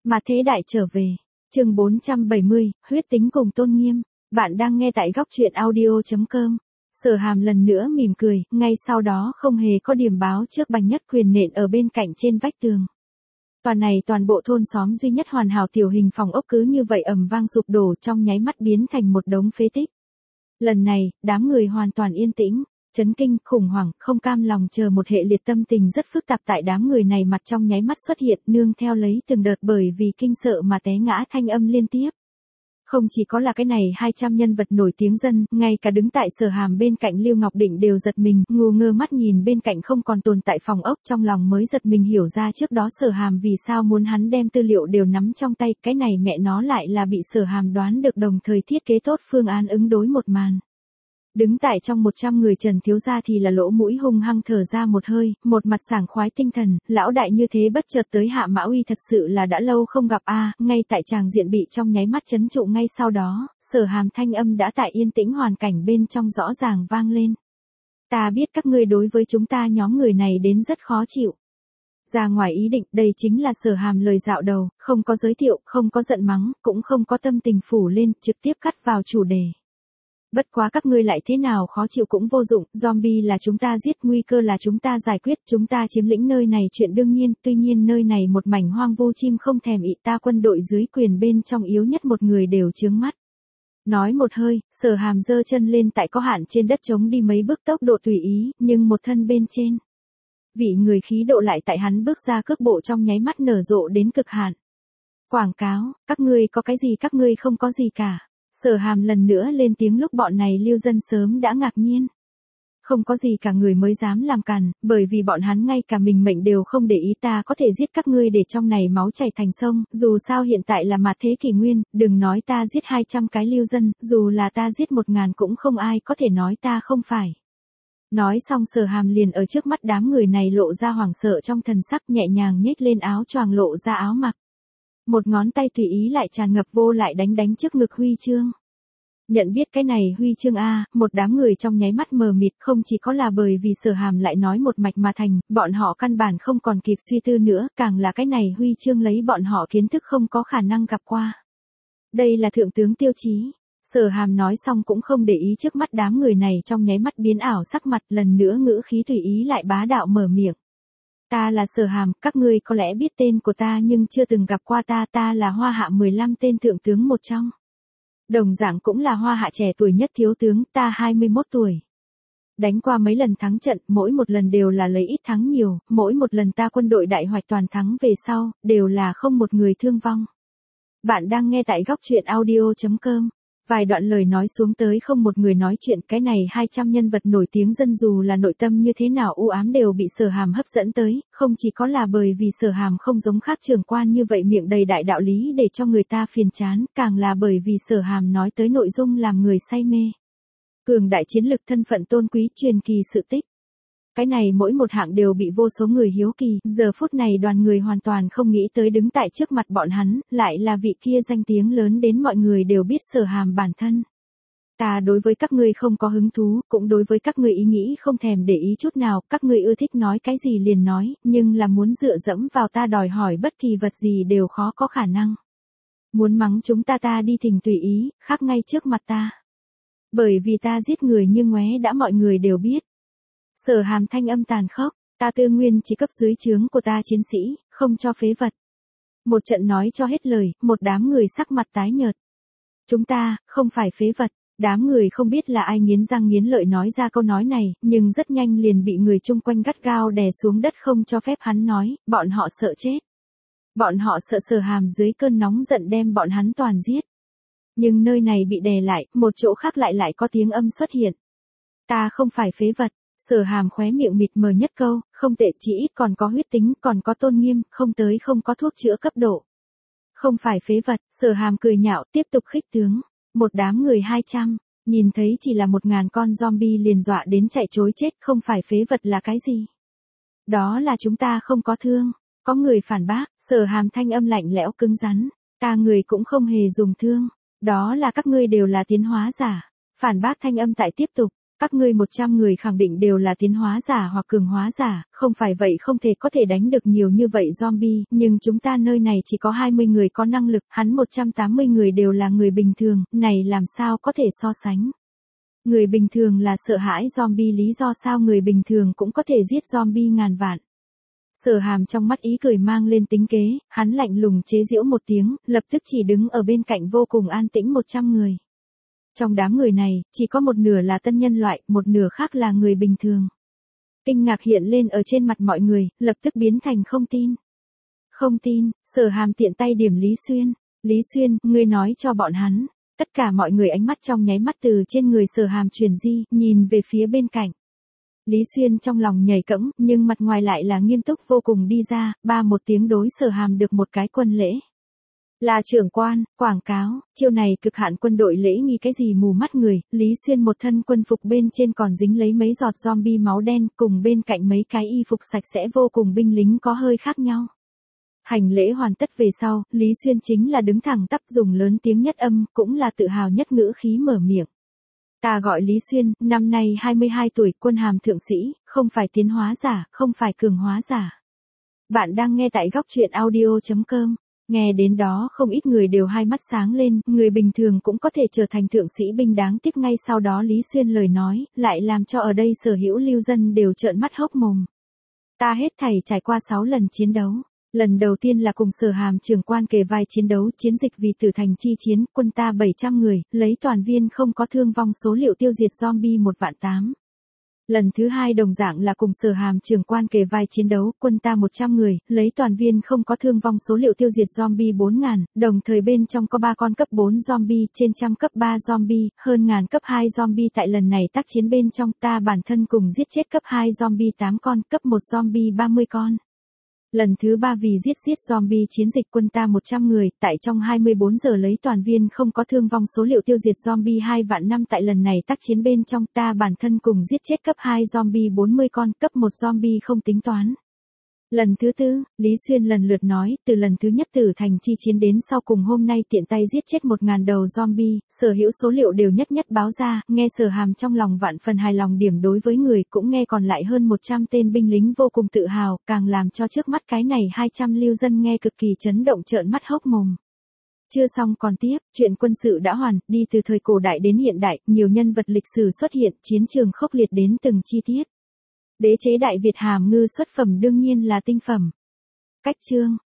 Mà thế đại trở về. Chương 470, huyết tính cùng tôn nghiêm. Bạn đang nghe tại góc truyện audio.com. Sở Hàm lần nữa mỉm cười, ngay sau đó không hề có điểm báo trước Bành Nhất Quyền nện ở bên cạnh trên vách tường. Toàn bộ thôn xóm duy nhất hoàn hảo tiểu hình phòng ốc cứ như vậy ầm vang sụp đổ, trong nháy mắt biến thành một đống phế tích. Lần này, đám người hoàn toàn yên tĩnh, chấn kinh, khủng hoảng, không cam lòng chờ một hệ liệt tâm tình rất phức tạp tại đám người này mặt trong nháy mắt xuất hiện, nương theo lấy từng đợt bởi vì kinh sợ mà té ngã thanh âm liên tiếp. Không chỉ có là cái này 200 nhân vật nổi tiếng dân, ngay cả đứng tại Sở Hàm bên cạnh Lưu Ngọc Định đều giật mình, ngu ngơ mắt nhìn bên cạnh không còn tồn tại phòng ốc, trong lòng mới giật mình hiểu ra trước đó Sở Hàm vì sao muốn hắn đem tư liệu đều nắm trong tay, cái này mẹ nó lại là bị Sở Hàm đoán được đồng thời thiết kế tốt phương án ứng đối một màn. Đứng tại trong 100 người Trần thiếu gia thì là lỗ mũi hung hăng thở ra một hơi, một mặt sảng khoái tinh thần, lão đại như thế bất chợt tới Hạ Mã Uy thật sự là đã lâu không gặp a. Ngay tại tràng diện bị trong nháy mắt chấn trụ, ngay sau đó, Sở Hàm thanh âm đã tại yên tĩnh hoàn cảnh bên trong rõ ràng vang lên. Ta biết các ngươi đối với chúng ta nhóm người này đến rất khó chịu. Ra ngoài ý định, đây chính là Sở Hàm lời dạo đầu, không có giới thiệu, không có giận mắng, cũng không có tâm tình phủ lên, trực tiếp cắt vào chủ đề. Bất quá các ngươi lại thế nào khó chịu cũng vô dụng, zombie là chúng ta giết, nguy cơ là chúng ta giải quyết, chúng ta chiếm lĩnh nơi này chuyện đương nhiên, tuy nhiên nơi này một mảnh hoang vu, chim không thèm ị, ta quân đội dưới quyền bên trong yếu nhất một người đều chướng mắt. Nói một hơi, Sở Hàm giơ chân lên tại có hạn trên đất trống đi mấy bước, tốc độ tùy ý, nhưng một thân bên trên. Vị người khí độ lại tại hắn bước ra cước bộ trong nháy mắt nở rộ đến cực hạn. Quảng cáo, các ngươi có cái gì các ngươi không có gì cả. Sở Hàm lần nữa lên tiếng lúc bọn này lưu dân sớm đã ngạc nhiên. Không có gì cả người mới dám làm càn, bởi vì bọn hắn ngay cả mình mệnh đều không để ý, ta có thể giết các ngươi để trong này máu chảy thành sông, dù sao hiện tại là mặt thế kỷ nguyên, đừng nói ta giết 200 cái lưu dân, dù là ta giết 1000 cũng không ai có thể nói ta không phải. Nói xong Sở Hàm liền ở trước mắt đám người này lộ ra hoảng sợ trong thần sắc, nhẹ nhàng nhếch lên áo choàng lộ ra áo mặc. Một ngón tay tùy ý lại tràn ngập vô lại đánh trước ngực huy chương. Nhận biết cái này huy chương a, một đám người trong nháy mắt mờ mịt, không chỉ có là bởi vì Sở Hàm lại nói một mạch mà thành, bọn họ căn bản không còn kịp suy tư nữa, càng là cái này huy chương lấy bọn họ kiến thức không có khả năng gặp qua. Đây là thượng tướng tiêu chí. Sở Hàm nói xong cũng không để ý trước mắt đám người này trong nháy mắt biến ảo sắc mặt, lần nữa ngữ khí tùy ý lại bá đạo mở miệng. Ta là Sở Hàm, các ngươi có lẽ biết tên của ta nhưng chưa từng gặp qua ta, ta là Hoa Hạ 15 tên thượng tướng một trong. Đồng dạng cũng là Hoa Hạ trẻ tuổi nhất thiếu tướng, ta 21 tuổi. Đánh qua mấy lần thắng trận, mỗi một lần đều là lấy ít thắng nhiều, mỗi một lần ta quân đội đại hoạch toàn thắng về sau, đều là không một người thương vong. Bạn đang nghe tại góc truyện audio.com. Vài đoạn lời nói xuống tới không một người nói chuyện, cái này 200 nhân vật nổi tiếng dân dù là nội tâm như thế nào u ám đều bị Sở Hàm hấp dẫn tới, không chỉ có là bởi vì Sở Hàm không giống khác trưởng quan như vậy miệng đầy đại đạo lý để cho người ta phiền chán, càng là bởi vì Sở Hàm nói tới nội dung làm người say mê. Cường đại chiến lực, thân phận tôn quý, truyền kỳ sự tích. Cái này mỗi một hạng đều bị vô số người hiếu kỳ, giờ phút này đoàn người hoàn toàn không nghĩ tới đứng tại trước mặt bọn hắn, lại là vị kia danh tiếng lớn đến mọi người đều biết Sở Hàm bản thân. Ta đối với các ngươi không có hứng thú, cũng đối với các ngươi ý nghĩ không thèm để ý chút nào, các ngươi ưa thích nói cái gì liền nói, nhưng là muốn dựa dẫm vào ta đòi hỏi bất kỳ vật gì đều khó có khả năng. Muốn mắng chúng ta đi thỉnh tùy ý, khắc ngay trước mặt ta. Bởi vì ta giết người như ngoé đã mọi người đều biết. Sở Hàm thanh âm tàn khốc, ta Tư Nguyên chỉ cấp dưới trướng của ta chiến sĩ, không cho phế vật. Một trận nói cho hết lời, một đám người sắc mặt tái nhợt. Chúng ta, không phải phế vật, đám người không biết là ai nghiến răng nghiến lợi nói ra câu nói này, nhưng rất nhanh liền bị người chung quanh gắt gao đè xuống đất không cho phép hắn nói, bọn họ sợ chết. Bọn họ sợ Sở Hàm dưới cơn nóng giận đem bọn hắn toàn giết. Nhưng nơi này bị đè lại, một chỗ khác lại có tiếng âm xuất hiện. Ta không phải phế vật. Sở Hàm khóe miệng mịt mờ nhất câu, không tệ, chỉ ít còn có huyết tính, còn có tôn nghiêm, không tới không có thuốc chữa cấp độ. Không phải phế vật, Sở Hàm cười nhạo, tiếp tục khích tướng. Một đám người 200, nhìn thấy chỉ là 1000 con zombie liền dọa đến chạy trối chết, không phải phế vật là cái gì? Đó là chúng ta không có thương. Có người phản bác, Sở Hàm thanh âm lạnh lẽo cứng rắn. Ta người cũng không hề dùng thương. Đó là các ngươi đều là tiến hóa giả. Phản bác thanh âm tại tiếp tục. Các ngươi 100 người khẳng định đều là tiến hóa giả hoặc cường hóa giả, không phải vậy không thể có thể đánh được nhiều như vậy zombie, nhưng chúng ta nơi này chỉ có 20 người có năng lực, hắn 180 người đều là người bình thường, này làm sao có thể so sánh. Người bình thường là sợ hãi zombie, lý do sao người bình thường cũng có thể giết zombie ngàn vạn. Sở Hàm trong mắt ý cười mang lên tính kế, hắn lạnh lùng chế giễu một tiếng, lập tức chỉ đứng ở bên cạnh vô cùng an tĩnh 100 người. Trong đám người này, chỉ có một nửa là tân nhân loại, một nửa khác là người bình thường. Kinh ngạc hiện lên ở trên mặt mọi người, lập tức biến thành không tin. Không tin, Sở Hàm tiện tay điểm Lý Xuyên. Lý Xuyên, ngươi nói cho bọn hắn. Tất cả mọi người ánh mắt trong nháy mắt từ trên người Sở Hàm chuyển di, nhìn về phía bên cạnh. Lý Xuyên trong lòng nhảy cẫng, nhưng mặt ngoài lại là nghiêm túc vô cùng đi ra, ba một tiếng đối Sở Hàm được một cái quân lễ. Là trưởng quan, quảng cáo, chiêu này cực hạn quân đội lễ nghi cái gì mù mắt người, Lý Xuyên một thân quân phục bên trên còn dính lấy mấy giọt zombie máu đen, cùng bên cạnh mấy cái y phục sạch sẽ vô cùng binh lính có hơi khác nhau. Hành lễ hoàn tất về sau, Lý Xuyên chính là đứng thẳng tắp dùng lớn tiếng nhất âm, cũng là tự hào nhất ngữ khí mở miệng. Ta gọi Lý Xuyên, năm nay 22 tuổi, quân hàm thượng sĩ, không phải tiến hóa giả, không phải cường hóa giả. Bạn đang nghe tại góc truyện audio.com. Nghe đến đó không ít người đều hai mắt sáng lên, người bình thường cũng có thể trở thành thượng sĩ binh, đáng tiếc ngay sau đó Lý Xuyên lời nói, lại làm cho ở đây sở hữu lưu dân đều trợn mắt hốc mồm. Ta hết thảy trải qua 6 lần chiến đấu. Lần đầu tiên là cùng Sở Hàm trưởng quan kề vai chiến đấu, chiến dịch vì tử thành chi chiến, quân ta 700 người, lấy toàn viên không có thương vong số liệu tiêu diệt zombie 1.800.000. Lần thứ hai đồng dạng là cùng Sở Hàm trưởng quan kề vai chiến đấu, quân ta 100 người, lấy toàn viên không có thương vong số liệu tiêu diệt zombie 4.000, đồng thời bên trong có 3 con cấp 4 zombie, trên trăm cấp 3 zombie, hơn ngàn cấp 2 zombie. Tại lần này tác chiến bên trong ta bản thân cùng giết chết cấp 2 zombie 8 con, cấp 1 zombie 30 con. Lần thứ 3 vì giết zombie chiến dịch quân ta 100 người, tại trong 24 giờ lấy toàn viên không có thương vong số liệu tiêu diệt zombie 2.500.000. Tại lần này tác chiến bên trong ta bản thân cùng giết chết cấp 2 zombie 40 con, cấp 1 zombie không tính toán. Lần thứ tư, Lý Xuyên lần lượt nói, từ lần thứ nhất tử thành chi chiến đến sau cùng hôm nay tiện tay giết chết 1.000 đầu zombie, sở hữu số liệu đều nhất nhất báo ra, nghe Sở Hàm trong lòng vạn phần hài lòng, điểm đối với người, cũng nghe còn lại hơn 100 tên binh lính vô cùng tự hào, càng làm cho trước mắt cái này 200 lưu dân nghe cực kỳ chấn động trợn mắt hốc mồm. Chưa xong còn tiếp, chuyện quân sự đã hoàn, đi từ thời cổ đại đến hiện đại, nhiều nhân vật lịch sử xuất hiện, chiến trường khốc liệt đến từng chi tiết. Đế chế Đại Việt hàm ngư xuất phẩm đương nhiên là tinh phẩm. Cách chương